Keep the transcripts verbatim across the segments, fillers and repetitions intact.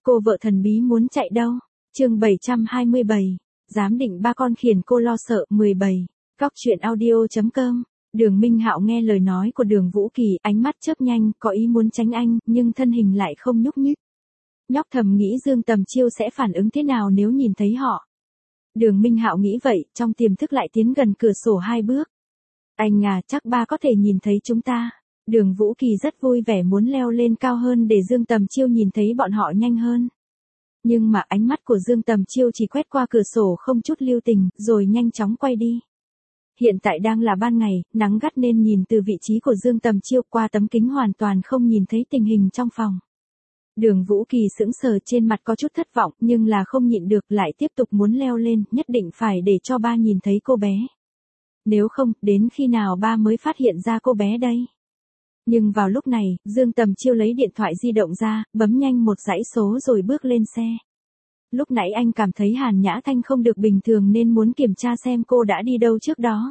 Cô vợ thần bí muốn chạy đâu? Chương bảy trăm hai mươi bảy. Giám định ba con khiến cô lo sợ. mười bảy. Góc truyện audio chấm com. Đường Minh Hạo nghe lời nói của Đường Vũ Kỳ, ánh mắt chớp nhanh, có ý muốn tránh anh, nhưng thân hình lại không nhúc nhích. Nhóc thầm nghĩ Dương Tầm Chiêu sẽ phản ứng thế nào nếu nhìn thấy họ. Đường Minh Hạo nghĩ vậy, trong tiềm thức lại tiến gần cửa sổ hai bước. Anh à, chắc ba có thể nhìn thấy chúng ta. Đường Vũ Kỳ rất vui vẻ muốn leo lên cao hơn để Dương Tầm Chiêu nhìn thấy bọn họ nhanh hơn. Nhưng mà ánh mắt của Dương Tầm Chiêu chỉ quét qua cửa sổ không chút lưu tình, rồi nhanh chóng quay đi. Hiện tại đang là ban ngày, nắng gắt nên nhìn từ vị trí của Dương Tầm Chiêu qua tấm kính hoàn toàn không nhìn thấy tình hình trong phòng. Đường Vũ Kỳ sững sờ, trên mặt có chút thất vọng, nhưng là không nhịn được, lại tiếp tục muốn leo lên, nhất định phải để cho ba nhìn thấy cô bé. Nếu không, đến khi nào ba mới phát hiện ra cô bé đây? Nhưng vào lúc này, Dương Tầm Chiêu lấy điện thoại di động ra, bấm nhanh một dãy số rồi bước lên xe. Lúc nãy anh cảm thấy Hàn Nhã Thanh không được bình thường nên muốn kiểm tra xem cô đã đi đâu trước đó.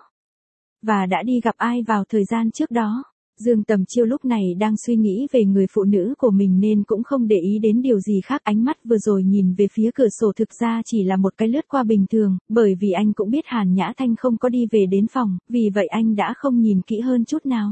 Và đã đi gặp ai vào thời gian trước đó. Dương Tầm Chiêu lúc này đang suy nghĩ về người phụ nữ của mình nên cũng không để ý đến điều gì khác. Ánh mắt vừa rồi nhìn về phía cửa sổ thực ra chỉ là một cái lướt qua bình thường, bởi vì anh cũng biết Hàn Nhã Thanh không có đi về đến phòng, vì vậy anh đã không nhìn kỹ hơn chút nào.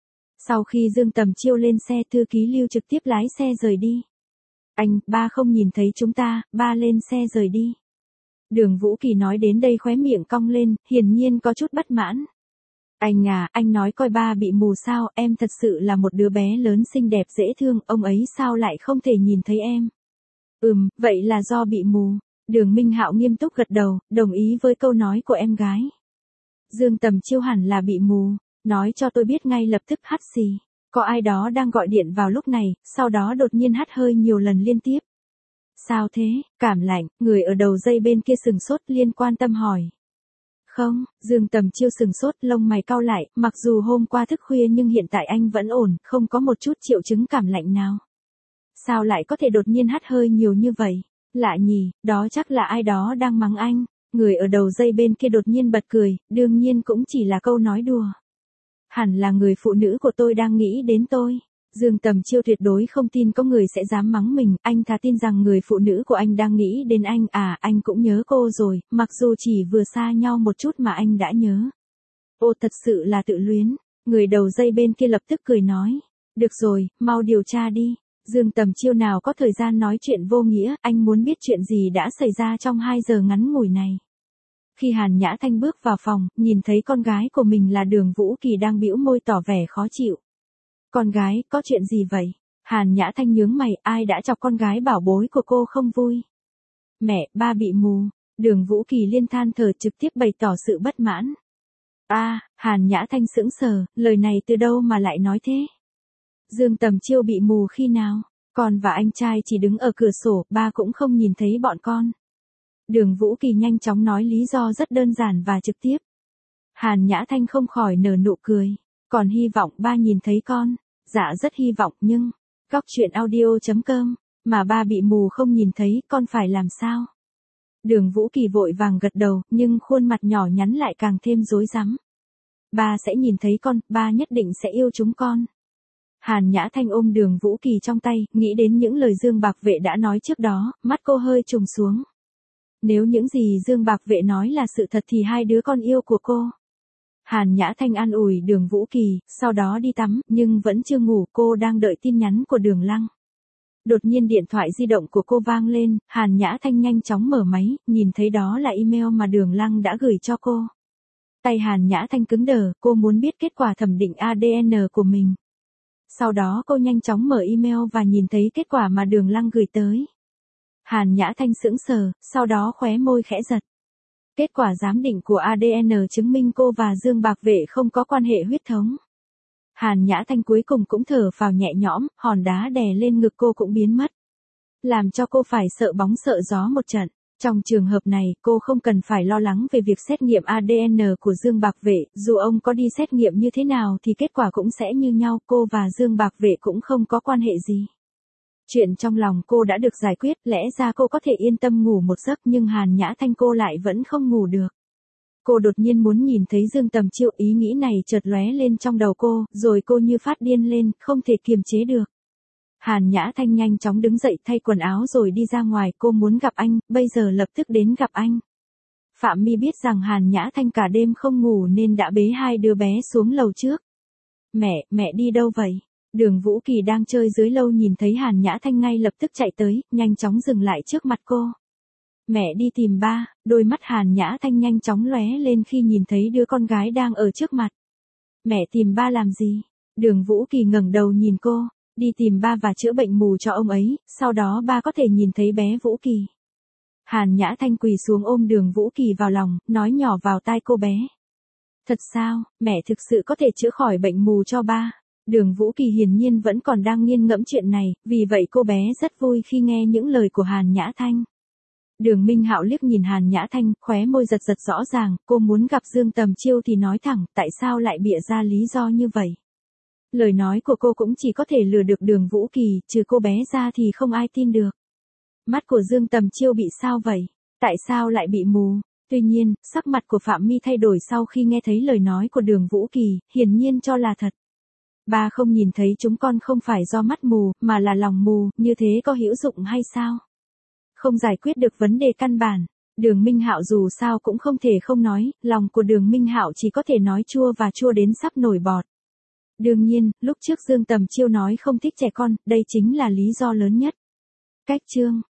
Sau khi Dương Tầm Chiêu lên xe, thư ký Lưu trực tiếp lái xe rời đi. Anh, ba không nhìn thấy chúng ta, ba lên xe rời đi. Đường Vũ Kỳ nói đến đây khóe miệng cong lên, hiển nhiên có chút bất mãn. Anh à, anh nói coi ba bị mù sao, em thật sự là một đứa bé lớn xinh đẹp dễ thương, ông ấy sao lại không thể nhìn thấy em? Ừm, vậy là do bị mù. Đường Minh Hạo nghiêm túc gật đầu, đồng ý với câu nói của em gái. Dương Tầm Chiêu hẳn là bị mù, nói cho tôi biết ngay lập tức. Hắt xì. Có ai đó đang gọi điện vào lúc này, sau đó đột nhiên hắt hơi nhiều lần liên tiếp. Sao thế? Cảm lạnh. Người ở đầu dây bên kia sừng sốt, liên quan tâm hỏi. Không, Dương Tầm Chiêu sừng sốt, lông mày cau lại, mặc dù hôm qua thức khuya nhưng hiện tại anh vẫn ổn, không có một chút triệu chứng cảm lạnh nào. Sao lại có thể đột nhiên hắt hơi nhiều như vậy? Lạ nhỉ, đó chắc là ai đó đang mắng anh. Người ở đầu dây bên kia đột nhiên bật cười, đương nhiên cũng chỉ là câu nói đùa. Hẳn là người phụ nữ của tôi đang nghĩ đến tôi. Dương Tầm Chiêu tuyệt đối không tin có người sẽ dám mắng mình, anh thà tin rằng người phụ nữ của anh đang nghĩ đến anh. À, anh cũng nhớ cô rồi, mặc dù chỉ vừa xa nhau một chút mà anh đã nhớ. Ô, thật sự là tự luyến. Người đầu dây bên kia lập tức cười nói. Được rồi, mau điều tra đi. Dương Tầm Chiêu nào có thời gian nói chuyện vô nghĩa, anh muốn biết chuyện gì đã xảy ra trong hai giờ ngắn ngủi này. Khi Hàn Nhã Thanh bước vào phòng, nhìn thấy con gái của mình là Đường Vũ Kỳ đang bĩu môi tỏ vẻ khó chịu. Con gái, có chuyện gì vậy? Hàn Nhã Thanh nhướng mày, ai đã chọc con gái bảo bối của cô không vui? Mẹ, ba bị mù. Đường Vũ Kỳ liên than thở, trực tiếp bày tỏ sự bất mãn. A, à, Hàn Nhã Thanh sững sờ, lời này từ đâu mà lại nói thế? Dương Tầm Chiêu bị mù khi nào? Con và anh trai chỉ đứng ở cửa sổ, ba cũng không nhìn thấy bọn con. Đường Vũ Kỳ nhanh chóng nói lý do rất đơn giản và trực tiếp. Hàn Nhã Thanh không khỏi nở nụ cười. Còn hy vọng ba nhìn thấy con. Dạ rất hy vọng nhưng. Góc truyện audio chấm com. Mà ba bị mù không nhìn thấy, con phải làm sao? Đường Vũ Kỳ vội vàng gật đầu, nhưng khuôn mặt nhỏ nhắn lại càng thêm rối rắm. Ba sẽ nhìn thấy con, ba nhất định sẽ yêu chúng con. Hàn Nhã Thanh ôm Đường Vũ Kỳ trong tay, nghĩ đến những lời Dương Bạc Vệ đã nói trước đó, mắt cô hơi trùng xuống. Nếu những gì Dương Bạc Vệ nói là sự thật thì hai đứa con yêu của cô. Hàn Nhã Thanh an ủi Đường Vũ Kỳ, sau đó đi tắm, nhưng vẫn chưa ngủ, cô đang đợi tin nhắn của Đường Lăng. Đột nhiên điện thoại di động của cô vang lên, Hàn Nhã Thanh nhanh chóng mở máy, nhìn thấy đó là email mà Đường Lăng đã gửi cho cô. Tay Hàn Nhã Thanh cứng đờ, cô muốn biết kết quả thẩm định a đê en của mình. Sau đó cô nhanh chóng mở email và nhìn thấy kết quả mà Đường Lăng gửi tới. Hàn Nhã Thanh sững sờ, sau đó khóe môi khẽ giật. Kết quả giám định của a đê en chứng minh cô và Dương Bạc Vệ không có quan hệ huyết thống. Hàn Nhã Thanh cuối cùng cũng thở phào nhẹ nhõm, hòn đá đè lên ngực cô cũng biến mất. Làm cho cô phải sợ bóng sợ gió một trận. Trong trường hợp này, cô không cần phải lo lắng về việc xét nghiệm a đê en của Dương Bạc Vệ, dù ông có đi xét nghiệm như thế nào thì kết quả cũng sẽ như nhau, cô và Dương Bạc Vệ cũng không có quan hệ gì. Chuyện trong lòng cô đã được giải quyết, lẽ ra cô có thể yên tâm ngủ một giấc nhưng Hàn Nhã Thanh cô lại vẫn không ngủ được. Cô đột nhiên muốn nhìn thấy Dương Tầm Chiêu, ý nghĩ này chợt lóe lên trong đầu cô, rồi cô như phát điên lên, không thể kiềm chế được. Hàn Nhã Thanh nhanh chóng đứng dậy thay quần áo rồi đi ra ngoài, cô muốn gặp anh, bây giờ lập tức đến gặp anh. Phạm My biết rằng Hàn Nhã Thanh cả đêm không ngủ nên đã bế hai đứa bé xuống lầu trước. Mẹ, mẹ đi đâu vậy? Đường Vũ Kỳ đang chơi dưới lâu nhìn thấy Hàn Nhã Thanh ngay lập tức chạy tới, nhanh chóng dừng lại trước mặt cô. Mẹ đi tìm ba, đôi mắt Hàn Nhã Thanh nhanh chóng lóe lên khi nhìn thấy đứa con gái đang ở trước mặt. Mẹ tìm ba làm gì? Đường Vũ Kỳ ngẩng đầu nhìn cô, đi tìm ba và chữa bệnh mù cho ông ấy, sau đó ba có thể nhìn thấy bé Vũ Kỳ. Hàn Nhã Thanh quỳ xuống ôm Đường Vũ Kỳ vào lòng, nói nhỏ vào tai cô bé. Thật sao, mẹ thực sự có thể chữa khỏi bệnh mù cho ba? Đường Vũ Kỳ hiển nhiên vẫn còn đang nghiền ngẫm chuyện này, vì vậy cô bé rất vui khi nghe những lời của Hàn Nhã Thanh. Đường Minh Hạo liếc nhìn Hàn Nhã Thanh, khóe môi giật giật rõ ràng, cô muốn gặp Dương Tầm Chiêu thì nói thẳng, tại sao lại bịa ra lý do như vậy? Lời nói của cô cũng chỉ có thể lừa được Đường Vũ Kỳ, trừ cô bé ra thì không ai tin được. Mắt của Dương Tầm Chiêu bị sao vậy? Tại sao lại bị mù? Tuy nhiên, sắc mặt của Phạm My thay đổi sau khi nghe thấy lời nói của Đường Vũ Kỳ, hiển nhiên cho là thật. Ba không nhìn thấy chúng con không phải do mắt mù, mà là lòng mù, như thế có hữu dụng hay sao? Không giải quyết được vấn đề căn bản. Đường Minh Hạo dù sao cũng không thể không nói, lòng của Đường Minh Hạo chỉ có thể nói chua và chua đến sắp nổi bọt. Đương nhiên, lúc trước Dương Tầm Chiêu nói không thích trẻ con, đây chính là lý do lớn nhất. Cách chương